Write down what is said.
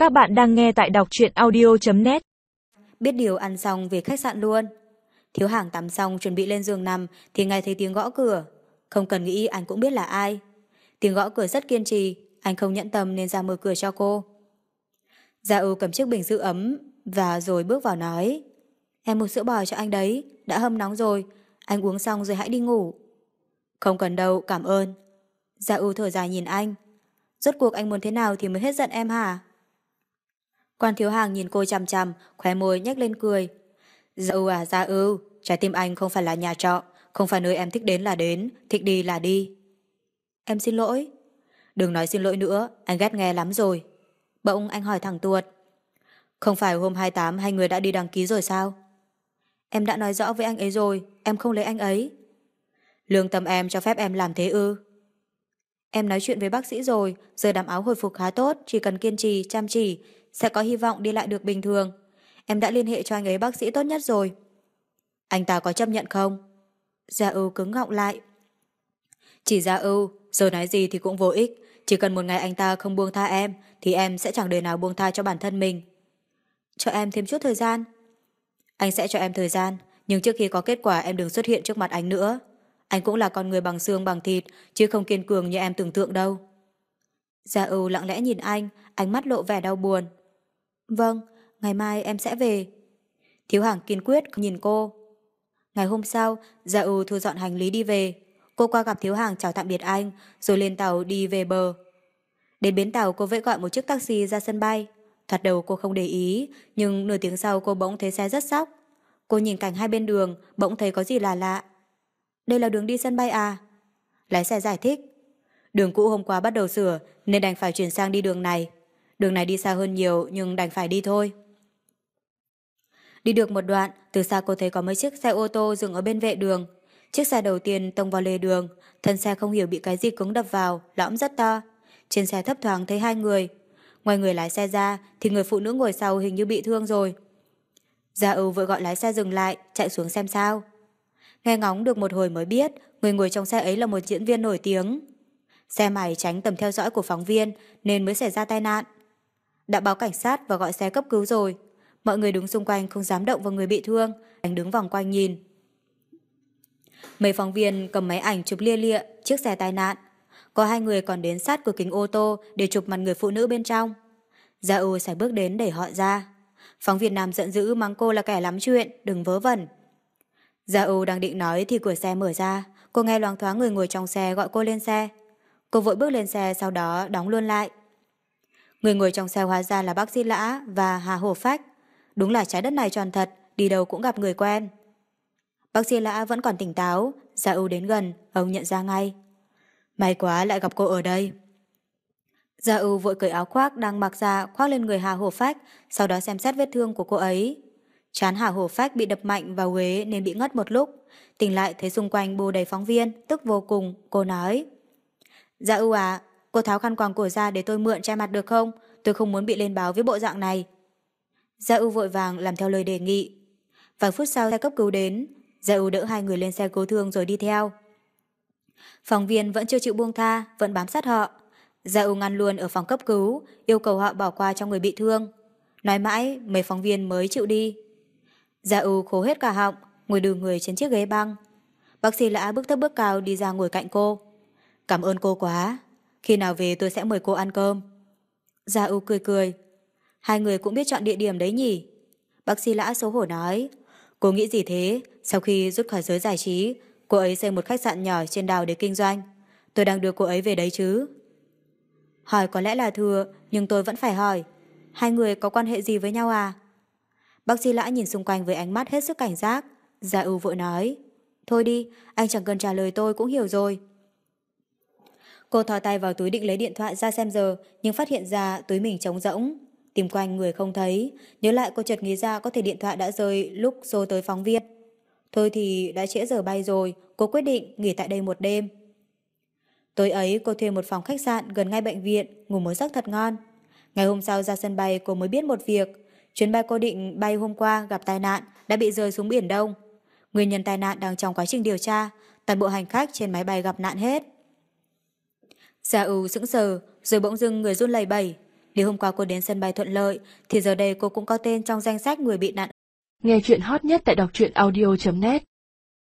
Các bạn đang nghe tại đọc truyện audio.net. Biết điều ăn xong về khách sạn luôn. Thiếu Hàng tắm xong chuẩn bị lên giường nằm thì nghe thấy tiếng gõ cửa. Không cần nghĩ anh cũng biết là ai. Tiếng gõ cửa rất kiên trì, anh không nhẫn tâm nên ra mở cửa cho cô. Gia Ưu cầm chiếc bình giữ ấm và rồi bước vào nói: Em mua sữa bò cho anh đấy, đã hâm nóng rồi, anh uống xong rồi hãy đi ngủ. Không cần đâu, cảm ơn. Gia Ưu thở dài nhìn anh. Rốt cuộc anh muốn thế nào thì mới hết giận em hả? Quan Thiếu Hàng nhìn cô chằm chằm, khóe môi nhếch lên cười. Gia Ưu à Gia Ưu, trái tim anh không phải là nhà trọ, không phải nơi em thích đến là đến, thích đi là đi. Em xin lỗi. Đừng nói xin lỗi nữa, anh ghét nghe lắm rồi. Bỗng anh hỏi thẳng tuột. Không phải hôm 28 hai người đã đi đăng ký rồi sao? Em đã nói rõ với anh ấy rồi, em không lấy anh ấy. Lương tâm em cho phép em làm thế ư? Em nói chuyện với bác sĩ rồi, giờ đám áo hồi phục khá tốt, chỉ cần kiên trì, chăm chỉ, sẽ có hy vọng đi lại được bình thường. Em đã liên hệ cho anh ấy bác sĩ tốt nhất rồi. Anh ta có chấp nhận không? Gia Ưu cứng ngọng lại. Chỉ Gia Ưu, giờ nói gì thì cũng vô ích. Chỉ cần một ngày anh ta không buông tha em, thì em sẽ chẳng đời nào buông tha cho bản thân mình. Cho em thêm chút thời gian. Anh sẽ cho em thời gian, nhưng trước khi có kết quả em đừng xuất hiện trước mặt anh nữa. Anh cũng là con người bằng xương bằng thịt, chứ không kiên cường như em tưởng tượng đâu. Gia Ưu lặng lẽ nhìn anh, ánh mắt lộ vẻ đau buồn. Vâng, ngày mai em sẽ về. Thiếu Hàng kiên quyết nhìn cô. Ngày hôm sau, Gia Ưu thu dọn hành lý đi về. Cô qua gặp Thiếu Hàng chào tạm biệt anh, rồi lên tàu đi về bờ. Đến bến tàu cô vẫy gọi một chiếc taxi ra sân bay. Thoạt đầu cô không để ý, nhưng nửa tiếng sau cô bỗng thấy xe rất sóc. Cô nhìn cảnh hai bên đường, bỗng thấy có gì là lạ. Đây là đường đi sân bay à? Lái xe giải thích. Đường cũ hôm qua bắt đầu sửa nên đành phải chuyển sang đi đường này. Đường này đi xa hơn nhiều nhưng đành phải đi thôi. Đi được một đoạn, từ xa cô thấy có mấy chiếc xe ô tô dừng ở bên vệ đường. Chiếc xe đầu tiên tông vào lề đường, thân xe không hiểu bị cái gì cứng đập vào, lõm rất to. Trên xe thấp thoáng thấy hai người. Ngoài người lái xe ra thì người phụ nữ ngồi sau hình như bị thương rồi. Gia Ưu vội gọi lái xe dừng lại, chạy xuống xem sao. Nghe ngóng được một hồi mới biết người ngồi trong xe ấy là một diễn viên nổi tiếng. Xe máy tránh tầm theo dõi của phóng viên nên mới xảy ra tai nạn. Đã báo cảnh sát và gọi xe cấp cứu rồi. Mọi người đứng xung quanh không dám động vào người bị thương, anh đứng vòng quanh nhìn. Mấy phóng viên cầm máy ảnh chụp lia lịa chiếc xe tai nạn. Có hai người còn đến sát cửa kính ô tô để chụp mặt người phụ nữ bên trong. Gia Ưu sải bước đến đẩy họ ra. Phóng viên nam giận dữ mắng cô là kẻ lắm chuyện, đừng vớ vẩn. Gia Ưu đang định nói thì cửa xe mở ra. Cô nghe loáng thoáng người ngồi trong xe gọi cô lên xe. Cô vội bước lên xe sau đó đóng luôn lại. Người ngồi trong xe hóa ra là bác sĩ Lã và Hà Hổ Phách. Đúng là trái đất này tròn thật, đi đâu cũng gặp người quen. Bác sĩ Lã vẫn còn tỉnh táo, Gia Ưu đến gần, ông nhận ra ngay. May quá lại gặp cô ở đây. Gia Ưu vội cởi áo khoác đang mặc ra khoác lên người Hà Hổ Phách, sau đó xem xét vết thương của cô ấy. Trán Hà Hổ Phách bị đập mạnh vào ghế nên bị ngất một lúc. Tỉnh lại thấy xung quanh bù đầy phóng viên, tức vô cùng, cô nói. Gia Ưu à, cô tháo khăn quàng cổ ra để tôi mượn che mặt được không? Tôi không muốn bị lên báo với bộ dạng này. Gia Ưu vội vàng làm theo lời đề nghị. Vài phút sau xe cấp cứu đến, Gia Ưu đỡ hai người lên xe cứu thương rồi đi theo. Phóng viên vẫn chưa chịu buông tha, vẫn bám sát họ. Gia Ưu ngăn luôn ở phòng cấp cứu, yêu cầu họ bỏ qua cho người bị thương. Nói mãi, mấy phóng viên mới chịu đi. Gia Ưu khô hết cả họng, ngồi đừ người trên chiếc ghế băng. Bác sĩ Lã bước thấp bước cao đi ra ngồi cạnh cô. Cảm ơn cô quá. Khi nào về tôi sẽ mời cô ăn cơm. Gia Ưu cười cười. Hai người cũng biết chọn địa điểm đấy nhỉ? Bác sĩ Lã xấu hổ nói. Cô nghĩ gì thế? Sau khi rút khỏi giới giải trí, cô ấy xây một khách sạn nhỏ trên đảo để kinh doanh. Tôi đang đưa cô ấy về đấy chứ. Hỏi có lẽ là thừa, nhưng tôi vẫn phải hỏi. Hai người có quan hệ gì với nhau à? Bác sĩ Lã nhìn xung quanh với ánh mắt hết sức cảnh giác. Gia Ưu vội nói. Thôi đi, anh chẳng cần trả lời tôi cũng hiểu rồi. Cô thò tay vào túi định lấy điện thoại ra xem giờ, nhưng phát hiện ra túi mình trống rỗng. Tìm quanh người không thấy, nhớ lại cô chợt nghĩ ra có thể điện thoại đã rơi lúc xô tới phóng viên. Thôi thì đã trễ giờ bay rồi, cô quyết định nghỉ tại đây một đêm. Tối ấy cô thuê một phòng khách sạn gần ngay bệnh viện, ngủ một giấc thật ngon. Ngày hôm sau ra sân bay cô mới biết một việc. Chuyến bay cô định bay hôm qua gặp tai nạn đã bị rơi xuống Biển Đông. Nguyên nhân tai nạn đang trong quá trình điều tra, toàn bộ hành khách trên máy bay gặp nạn hết. Gia Ưu sững sờ, rồi bỗng dưng người run lẩy bẩy. Nếu hôm qua cô đến sân bay thuận lợi, thì giờ đây cô cũng có tên trong danh sách người bị nạn. Nghe chuyện hot nhất tại đọc truyện audio.net